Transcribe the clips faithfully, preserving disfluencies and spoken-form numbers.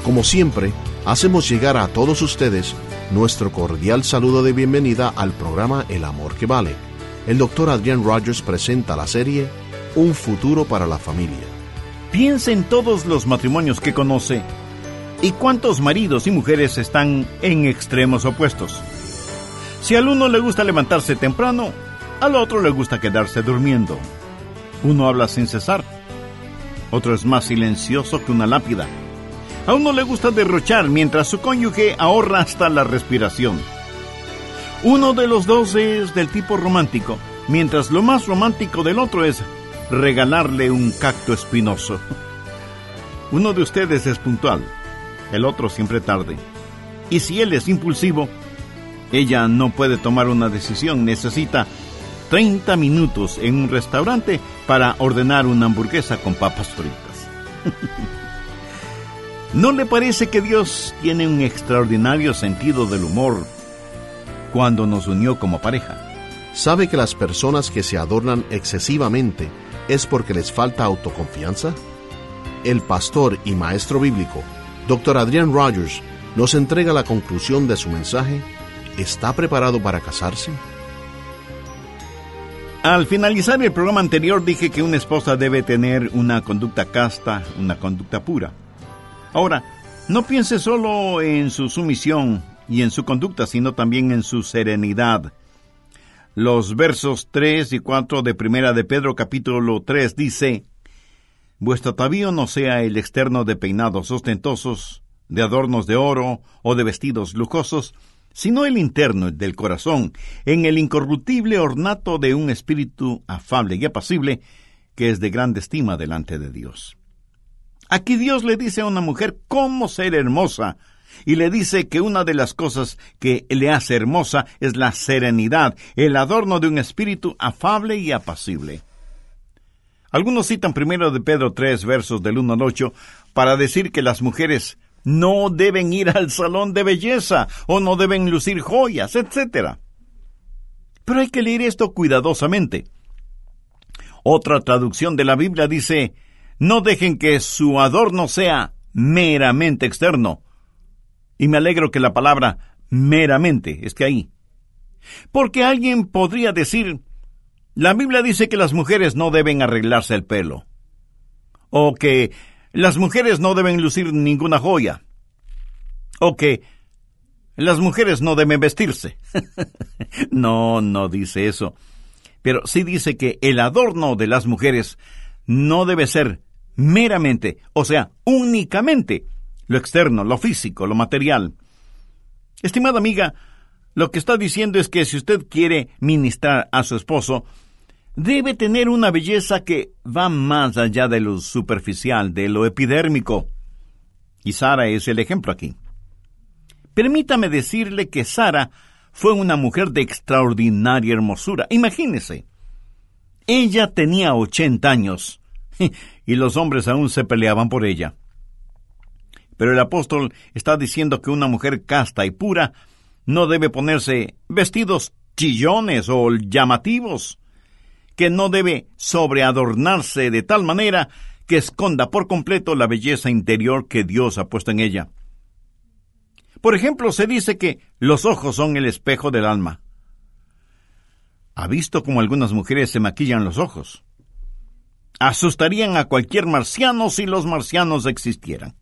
Como siempre, hacemos llegar a todos ustedes nuestro cordial saludo de bienvenida al programa El Amor que Vale. El doctor Adrian Rogers presenta la serie Un futuro para la familia. Piensa en todos los matrimonios que conoce y cuántos maridos y mujeres están en extremos opuestos. Si al uno le gusta levantarse temprano, al otro le gusta quedarse durmiendo. Uno habla sin cesar, otro es más silencioso que una lápida. A uno le gusta derrochar mientras su cónyuge ahorra hasta la respiración. Uno de los dos es del tipo romántico, mientras lo más romántico del otro es regalarle un cacto espinoso. Uno de ustedes es puntual, el otro siempre tarde. Y si él es impulsivo, ella no puede tomar una decisión, necesita treinta minutos en un restaurante para ordenar una hamburguesa con papas fritas. ¿No le parece que Dios tiene un extraordinario sentido del humor cuando nos unió como pareja? ¿Sabe que las personas que se adornan excesivamente es porque les falta autoconfianza? El pastor y maestro bíblico, doctor Adrian Rogers, nos entrega la conclusión de su mensaje. ¿Está preparado para casarse? Al finalizar el programa anterior dije que una esposa debe tener una conducta casta, una conducta pura. Ahora, no piense solo en su sumisión y en su conducta, sino también en su serenidad. Los versos tres y cuatro de Primera de Pedro capítulo tres dice: Vuestro atavío no sea el externo de peinados ostentosos, de adornos de oro o de vestidos lujosos, sino el interno del corazón, en el incorruptible ornato de un espíritu afable y apacible, que es de grande estima delante de Dios. Aquí Dios le dice a una mujer cómo ser hermosa, y le dice que una de las cosas que le hace hermosa es la serenidad, el adorno de un espíritu afable y apacible. Algunos citan primero de Pedro tres, versos del uno al ocho, para decir que las mujeres no deben ir al salón de belleza, o no deben lucir joyas, etcétera. Pero hay que leer esto cuidadosamente. Otra traducción de la Biblia dice: no dejen que su adorno sea meramente externo. Y me alegro que la palabra meramente esté ahí. Porque alguien podría decir: la Biblia dice que las mujeres no deben arreglarse el pelo, o que las mujeres no deben lucir ninguna joya, o que las mujeres no deben vestirse. No, no dice eso. Pero sí dice que el adorno de las mujeres no debe ser meramente, o sea, únicamente, lo externo, lo físico, lo material. Estimada amiga, lo que está diciendo es que si usted quiere ministrar a su esposo, debe tener una belleza que va más allá de lo superficial, de lo epidérmico. Y Sara es el ejemplo aquí. Permítame decirle que Sara fue una mujer de extraordinaria hermosura. Imagínese, ella tenía ochenta años y los hombres aún se peleaban por ella. Pero el apóstol está diciendo que una mujer casta y pura no debe ponerse vestidos chillones o llamativos, que no debe sobreadornarse de tal manera que esconda por completo la belleza interior que Dios ha puesto en ella. Por ejemplo, se dice que los ojos son el espejo del alma. ¿Ha visto cómo algunas mujeres se maquillan los ojos? Asustarían a cualquier marciano si los marcianos existieran.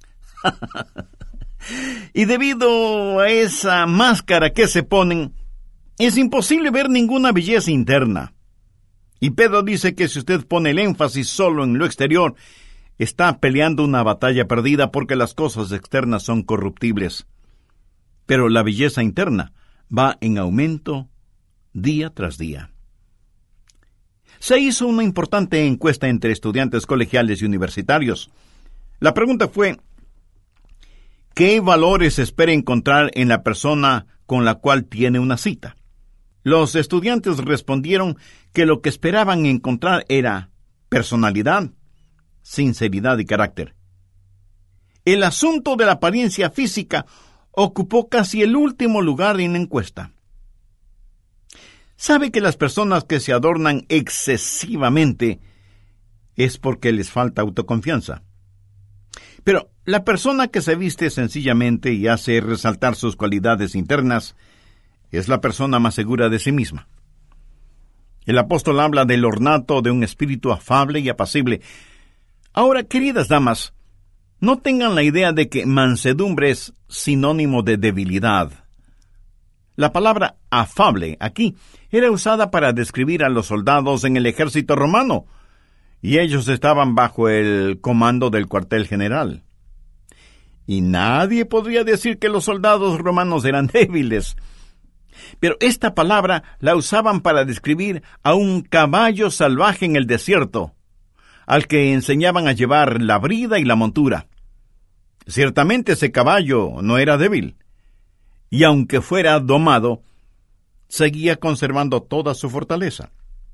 Y debido a esa máscara que se ponen, es imposible ver ninguna belleza interna. Y Pedro dice que si usted pone el énfasis solo en lo exterior, está peleando una batalla perdida, porque las cosas externas son corruptibles. Pero la belleza interna va en aumento día tras día. Se hizo una importante encuesta entre estudiantes colegiales y universitarios. La pregunta fue: ¿qué valores espera encontrar en la persona con la cual tiene una cita? Los estudiantes respondieron que lo que esperaban encontrar era personalidad, sinceridad y carácter. El asunto de la apariencia física ocupó casi el último lugar en la encuesta. ¿Sabe que las personas que se adornan excesivamente es porque les falta autoconfianza? Pero la persona que se viste sencillamente y hace resaltar sus cualidades internas es la persona más segura de sí misma. El apóstol habla del ornato de un espíritu afable y apacible. Ahora, queridas damas, no tengan la idea de que mansedumbre es sinónimo de debilidad. La palabra afable aquí era usada para describir a los soldados en el ejército romano, y ellos estaban bajo el comando del cuartel general. Y nadie podría decir que los soldados romanos eran débiles. Pero esta palabra la usaban para describir a un caballo salvaje en el desierto, al que enseñaban a llevar la brida y la montura. Ciertamente ese caballo no era débil, y aunque fuera domado, seguía conservando toda su fortaleza.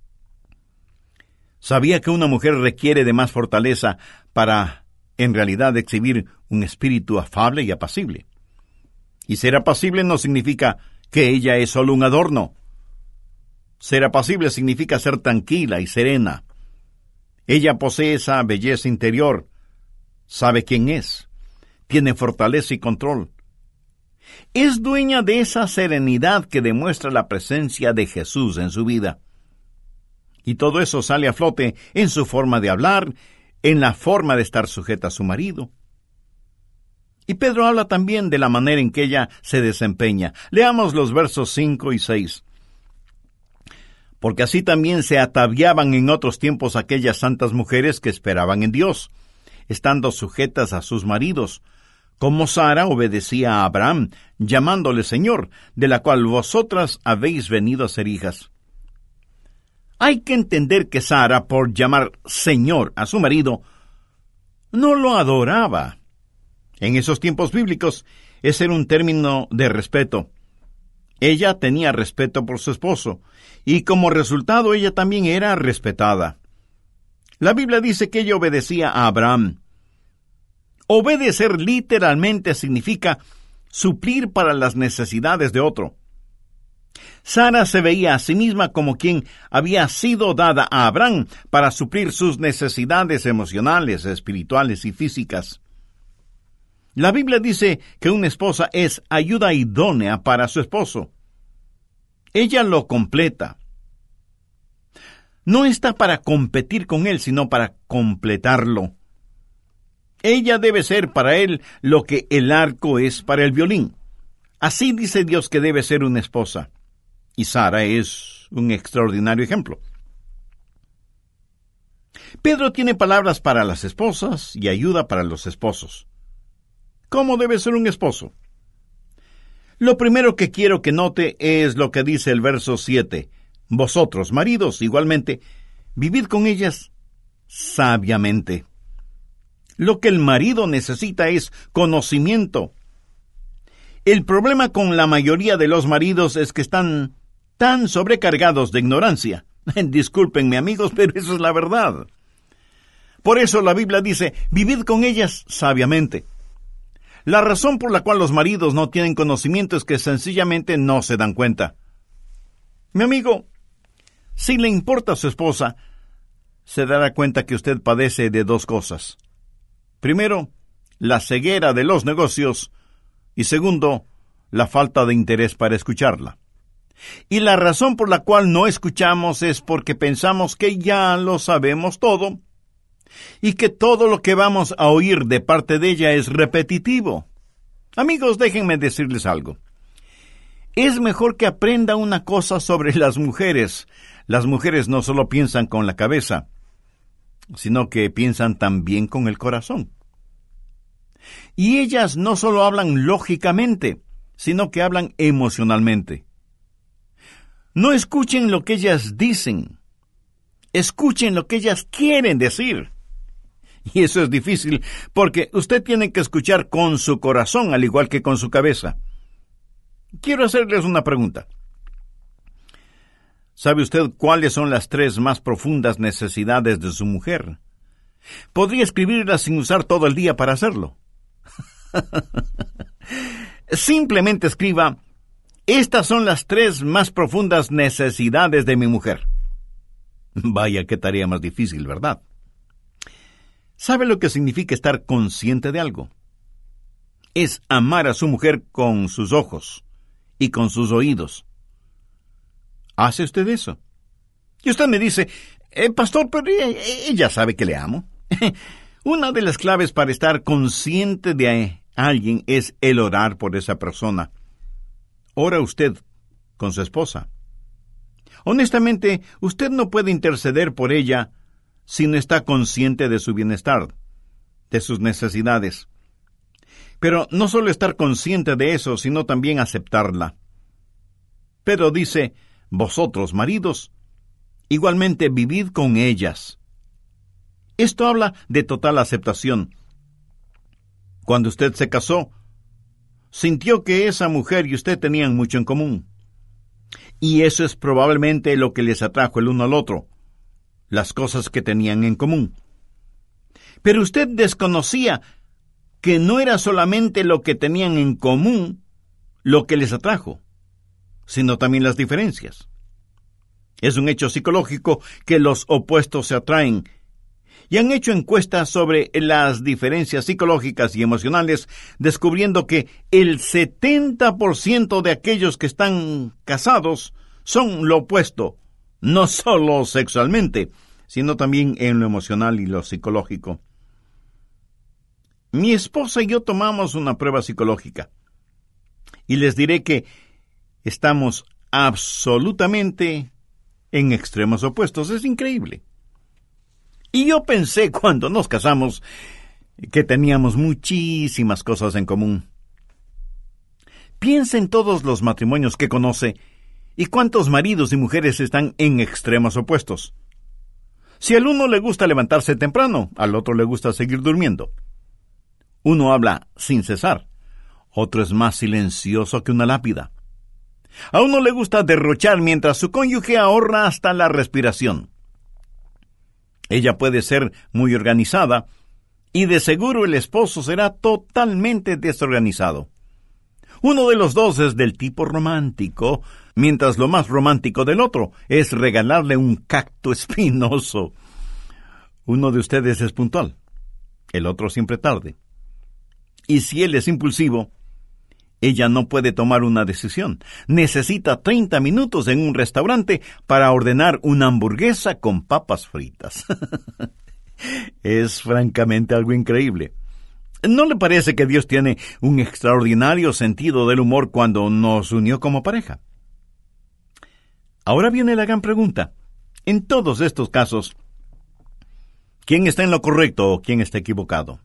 Sabía que una mujer requiere de más fortaleza para, en realidad, exhibir un espíritu afable y apacible. Y ser apacible no significa que ella es solo un adorno. Ser apacible significa ser tranquila y serena. Ella posee esa belleza interior, sabe quién es, tiene fortaleza y control. Es dueña de esa serenidad que demuestra la presencia de Jesús en su vida. Y todo eso sale a flote en su forma de hablar, en la forma de estar sujeta a su marido. Y Pedro habla también de la manera en que ella se desempeña. Leamos los versos cinco y seis. Porque así también se ataviaban en otros tiempos aquellas santas mujeres que esperaban en Dios, estando sujetas a sus maridos, como Sara obedecía a Abraham, llamándole Señor, de la cual vosotras habéis venido a ser hijas. Hay que entender que Sara, por llamar Señor a su marido, no lo adoraba. En esos tiempos bíblicos, ese era un término de respeto. Ella tenía respeto por su esposo, y como resultado ella también era respetada. La Biblia dice que ella obedecía a Abraham. Obedecer literalmente significa suplir para las necesidades de otro. Sara se veía a sí misma como quien había sido dada a Abraham para suplir sus necesidades emocionales, espirituales y físicas. La Biblia dice que una esposa es ayuda idónea para su esposo. Ella lo completa. No está para competir con él, sino para completarlo. Ella debe ser para él lo que el arco es para el violín. Así dice Dios que debe ser una esposa. Y Sara es un extraordinario ejemplo. Pedro tiene palabras para las esposas y ayuda para los esposos. ¿Cómo debe ser un esposo? Lo primero que quiero que note es lo que dice el verso siete. Vosotros, maridos, igualmente, vivid con ellas sabiamente. Lo que el marido necesita es conocimiento. El problema con la mayoría de los maridos es que están tan sobrecargados de ignorancia. Discúlpenme, amigos, pero eso es la verdad. Por eso la Biblia dice, vivid con ellas sabiamente. La razón por la cual los maridos no tienen conocimiento es que sencillamente no se dan cuenta. Mi amigo, si le importa a su esposa, se dará cuenta que usted padece de dos cosas. Primero, la ceguera de los negocios, y segundo, la falta de interés para escucharla. Y la razón por la cual no escuchamos es porque pensamos que ya lo sabemos todo, y que todo lo que vamos a oír de parte de ella es repetitivo. Amigos, déjenme decirles algo. Es mejor que aprenda una cosa sobre las mujeres. Las mujeres no solo piensan con la cabeza, sino que piensan también con el corazón. Y ellas no solo hablan lógicamente, sino que hablan emocionalmente. No escuchen lo que ellas dicen, escuchen lo que ellas quieren decir. Y eso es difícil, porque usted tiene que escuchar con su corazón, al igual que con su cabeza. Quiero hacerles una pregunta. ¿Sabe usted cuáles son las tres más profundas necesidades de su mujer? Podría escribirlas sin usar todo el día para hacerlo. Simplemente escriba, estas son las tres más profundas necesidades de mi mujer. Vaya, qué tarea más difícil, ¿verdad? ¿Sabe lo que significa estar consciente de algo? Es amar a su mujer con sus ojos y con sus oídos. ¿Hace usted eso? Y usted me dice, eh, pastor, pero ella sabe que le amo. Una de las claves para estar consciente de alguien es el orar por esa persona. ¿Ora usted con su esposa? Honestamente, usted no puede interceder por ella si no está consciente de su bienestar, de sus necesidades. Pero no solo estar consciente de eso, sino también aceptarla. Pedro dice, vosotros, maridos, igualmente vivid con ellas. Esto habla de total aceptación. Cuando usted se casó, sintió que esa mujer y usted tenían mucho en común. Y eso es probablemente lo que les atrajo el uno al otro, las cosas que tenían en común. Pero usted desconocía que no era solamente lo que tenían en común lo que les atrajo, sino también las diferencias. Es un hecho psicológico que los opuestos se atraen, y han hecho encuestas sobre las diferencias psicológicas y emocionales, descubriendo que el setenta por ciento de aquellos que están casados son lo opuesto, no solo sexualmente, sino también en lo emocional y lo psicológico. Mi esposa y yo tomamos una prueba psicológica, y les diré que estamos absolutamente en extremos opuestos. Es increíble. Y yo pensé cuando nos casamos que teníamos muchísimas cosas en común. Piensa en todos los matrimonios que conoce y cuántos maridos y mujeres están en extremos opuestos. Si al uno le gusta levantarse temprano, al otro le gusta seguir durmiendo. Uno habla sin cesar, otro es más silencioso que una lápida. A uno le gusta derrochar mientras su cónyuge ahorra hasta la respiración. Ella puede ser muy organizada y de seguro el esposo será totalmente desorganizado. Uno de los dos es del tipo romántico, mientras lo más romántico del otro es regalarle un cacto espinoso. Uno de ustedes es puntual, el otro siempre tarde. Y si él es impulsivo, ella no puede tomar una decisión. Necesita treinta minutos en un restaurante para ordenar una hamburguesa con papas fritas. Es francamente algo increíble. ¿No le parece que Dios tiene un extraordinario sentido del humor cuando nos unió como pareja? Ahora viene la gran pregunta. En todos estos casos, ¿quién está en lo correcto o quién está equivocado?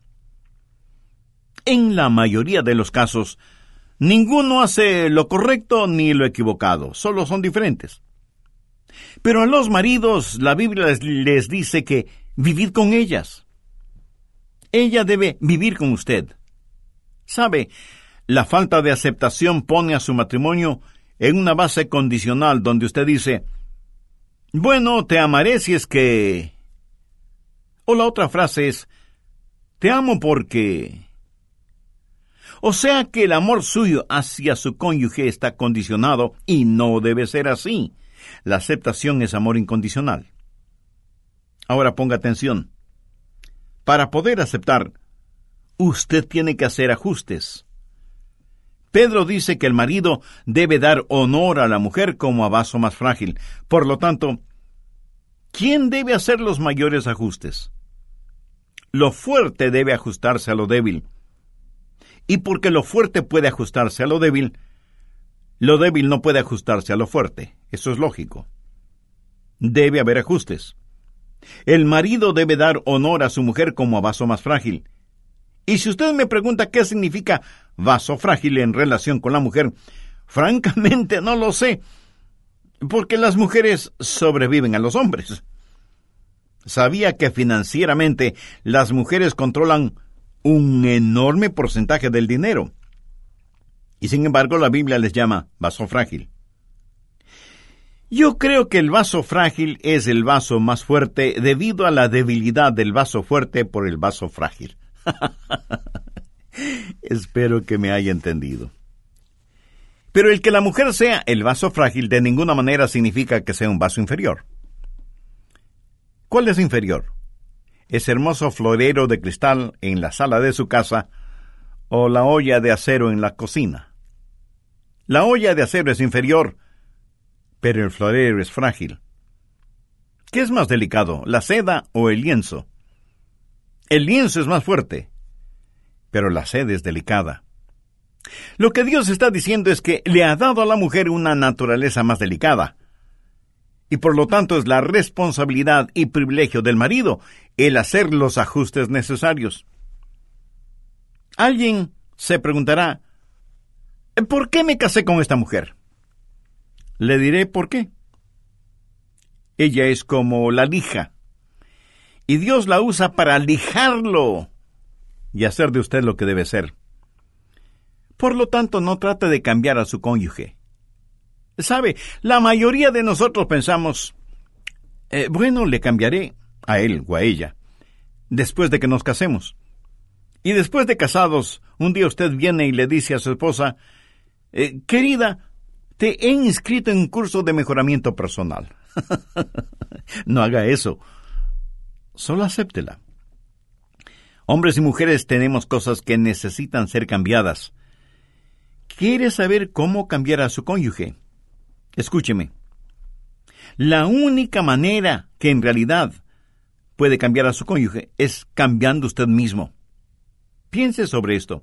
En la mayoría de los casos, ninguno hace lo correcto ni lo equivocado, solo son diferentes. Pero a los maridos, la Biblia les, les dice que vivid con ellas. Ella debe vivir con usted. ¿Sabe? La falta de aceptación pone a su matrimonio en una base condicional donde usted dice, bueno, te amaré si es que... O la otra frase es, te amo porque... O sea que el amor suyo hacia su cónyuge está condicionado y no debe ser así. La aceptación es amor incondicional. Ahora ponga atención. Para poder aceptar, usted tiene que hacer ajustes. Pedro dice que el marido debe dar honor a la mujer como a vaso más frágil. Por lo tanto, ¿quién debe hacer los mayores ajustes? Lo fuerte debe ajustarse a lo débil. Y porque lo fuerte puede ajustarse a lo débil, lo débil no puede ajustarse a lo fuerte. Eso es lógico. Debe haber ajustes. El marido debe dar honor a su mujer como a vaso más frágil. Y si usted me pregunta qué significa vaso frágil en relación con la mujer, francamente no lo sé, porque las mujeres sobreviven a los hombres. Sabía que financieramente las mujeres controlan un enorme porcentaje del dinero. Y sin embargo, la Biblia les llama vaso frágil. Yo creo que el vaso frágil es el vaso más fuerte debido a la debilidad del vaso fuerte por el vaso frágil. Espero que me haya entendido. Pero el que la mujer sea el vaso frágil de ninguna manera significa que sea un vaso inferior. ¿Cuál es inferior? ese hermoso florero de cristal en la sala de su casa o la olla de acero en la cocina. La olla de acero es inferior, pero el florero es frágil. ¿Qué es más delicado, la seda o el lienzo? El lienzo es más fuerte, pero la seda es delicada. Lo que Dios está diciendo es que le ha dado a la mujer una naturaleza más delicada, y por lo tanto es la responsabilidad y privilegio del marido el hacer los ajustes necesarios. Alguien se preguntará, ¿por qué me casé con esta mujer? Le diré por qué. Ella es como la lija, y Dios la usa para lijarlo y hacer de usted lo que debe ser. Por lo tanto, no trate de cambiar a su cónyuge. ¿Sabe? La mayoría de nosotros pensamos, eh, bueno, le cambiaré a él o a ella después de que nos casemos. Y después de casados, un día usted viene y le dice a su esposa, eh, querida, te he inscrito en un curso de mejoramiento personal. No haga eso. Solo acéptela. Hombres y mujeres tenemos cosas que necesitan ser cambiadas. ¿Quiere saber cómo cambiar a su cónyuge? Escúcheme. La única manera que en realidad puede cambiar a su cónyuge es cambiando usted mismo. Piense sobre esto.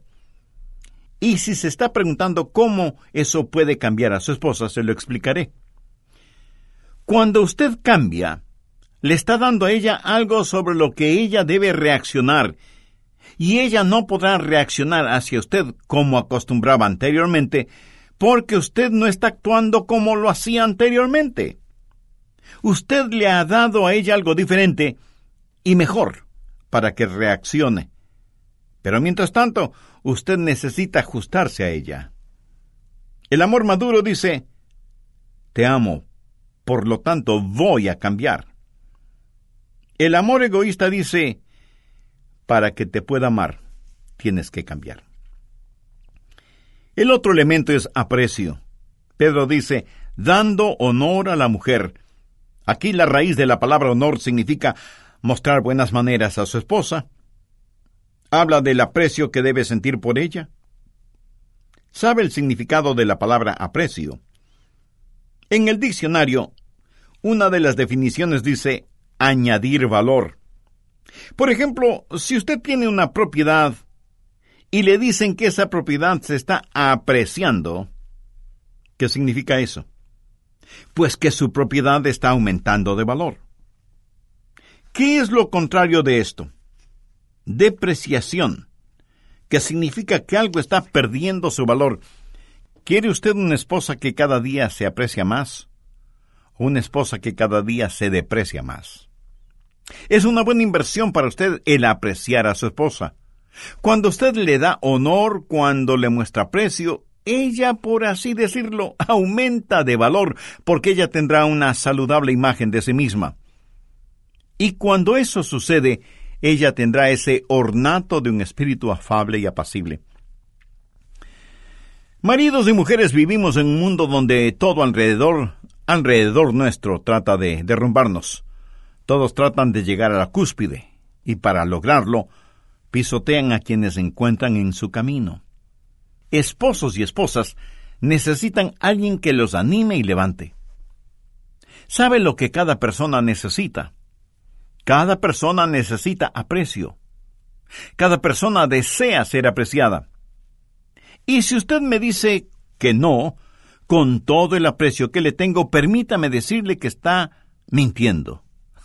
Y si se está preguntando cómo eso puede cambiar a su esposa, se lo explicaré. Cuando usted cambia, le está dando a ella algo sobre lo que ella debe reaccionar, y ella no podrá reaccionar hacia usted como acostumbraba anteriormente, porque usted no está actuando como lo hacía anteriormente. Usted le ha dado a ella algo diferente y mejor para que reaccione. Pero mientras tanto, usted necesita ajustarse a ella. El amor maduro dice, te amo, por lo tanto voy a cambiar. El amor egoísta dice, para que te pueda amar, tienes que cambiar. El otro elemento es aprecio. Pedro dice, dando honor a la mujer. Aquí la raíz de la palabra honor significa mostrar buenas maneras a su esposa. Habla del aprecio que debe sentir por ella. ¿Sabe el significado de la palabra aprecio? En el diccionario, una de las definiciones dice añadir valor. Por ejemplo, si usted tiene una propiedad y le dicen que esa propiedad se está apreciando, ¿qué significa eso? Pues que su propiedad está aumentando de valor. ¿Qué es lo contrario de esto? Depreciación, que significa que algo está perdiendo su valor. ¿Quiere usted una esposa que cada día se aprecia más? ¿O una esposa que cada día se deprecia más? Es una buena inversión para usted el apreciar a su esposa. Cuando usted le da honor, cuando le muestra aprecio, ella, por así decirlo, aumenta de valor, porque ella tendrá una saludable imagen de sí misma. Y cuando eso sucede, ella tendrá ese ornato de un espíritu afable y apacible. Maridos y mujeres vivimos en un mundo donde todo alrededor, alrededor nuestro trata de derrumbarnos. Todos tratan de llegar a la cúspide, y para lograrlo, pisotean a quienes se encuentran en su camino. Esposos y esposas necesitan alguien que los anime y levante. ¿Sabe lo que cada persona necesita? Cada persona necesita aprecio. Cada persona desea ser apreciada. Y si usted me dice que no, con todo el aprecio que le tengo, permítame decirle que está mintiendo.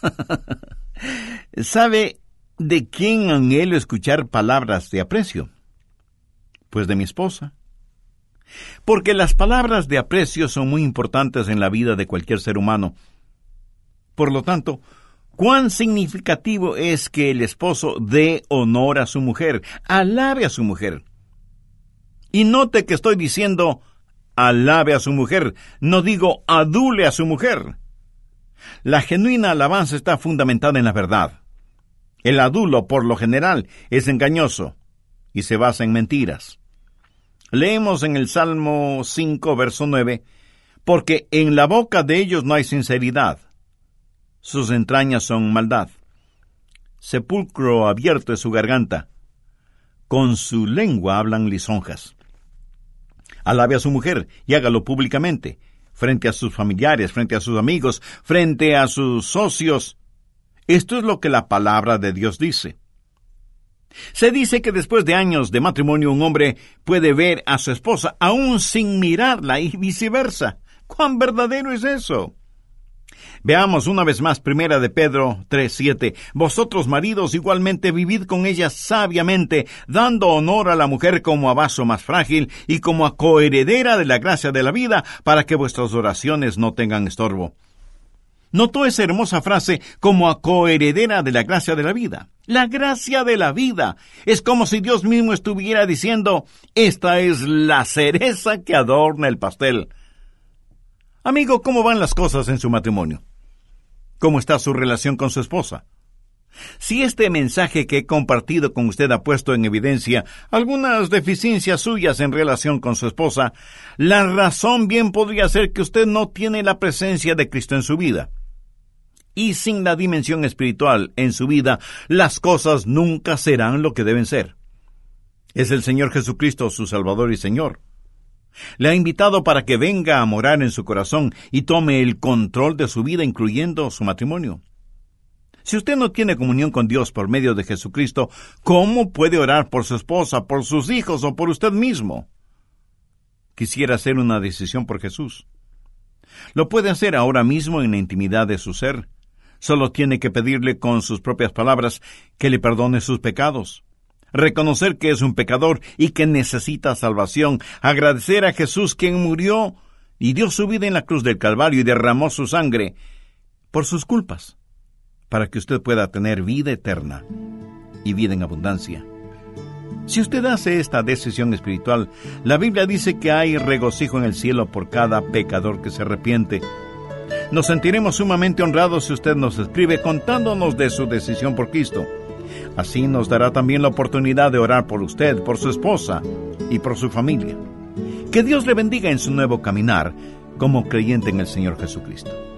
¿Sabe de quién anhelo escuchar palabras de aprecio? Pues de mi esposa. Porque las palabras de aprecio son muy importantes en la vida de cualquier ser humano. Por lo tanto, cuán significativo es que el esposo dé honor a su mujer, alabe a su mujer. Y note que estoy diciendo alabe a su mujer, no digo adule a su mujer. La genuina alabanza está fundamentada en la verdad. El adulo, por lo general, es engañoso y se basa en mentiras. Leemos en el Salmo cinco, verso nueve, porque en la boca de ellos no hay sinceridad. Sus entrañas son maldad. sepulcro abierto es su garganta. Con su lengua hablan lisonjas. Alabe a su mujer y hágalo públicamente, frente a sus familiares, frente a sus amigos, frente a sus socios. Esto es lo que la palabra de Dios dice. Se dice que después de años de matrimonio un hombre puede ver a su esposa aún sin mirarla y viceversa. ¿Cuán verdadero es eso? Veamos una vez más Primera de Pedro tres siete. Vosotros, maridos, igualmente vivid con ella sabiamente, dando honor a la mujer como a vaso más frágil y como a coheredera de la gracia de la vida, para que vuestras oraciones no tengan estorbo. ¿Notó esa hermosa frase, como a coheredera de la gracia de la vida? La gracia de la vida. Es como si Dios mismo estuviera diciendo, esta es la cereza que adorna el pastel. Amigo, ¿cómo van las cosas en su matrimonio? ¿Cómo está su relación con su esposa? Si este mensaje que he compartido con usted ha puesto en evidencia algunas deficiencias suyas en relación con su esposa, la razón bien podría ser que usted no tiene la presencia de Cristo en su vida. Y sin la dimensión espiritual en su vida, las cosas nunca serán lo que deben ser. Es el Señor Jesucristo su Salvador y Señor. Le ha invitado para que venga a morar en su corazón y tome el control de su vida, incluyendo su matrimonio. Si usted no tiene comunión con Dios por medio de Jesucristo, ¿cómo puede orar por su esposa, por sus hijos o por usted mismo? Quisiera hacer una decisión por Jesús. Lo puede hacer ahora mismo en la intimidad de su ser. Solo tiene que pedirle con sus propias palabras que le perdone sus pecados. Reconocer que es un pecador y que necesita salvación. Agradecer a Jesús, quien murió y dio su vida en la cruz del Calvario y derramó su sangre por sus culpas, para que usted pueda tener vida eterna y vida en abundancia. Si usted hace esta decisión espiritual, la Biblia dice que hay regocijo en el cielo por cada pecador que se arrepiente. Nos sentiremos sumamente honrados si usted nos escribe contándonos de su decisión por Cristo. Así nos dará también la oportunidad de orar por usted, por su esposa y por su familia. Que Dios le bendiga en su nuevo caminar como creyente en el Señor Jesucristo.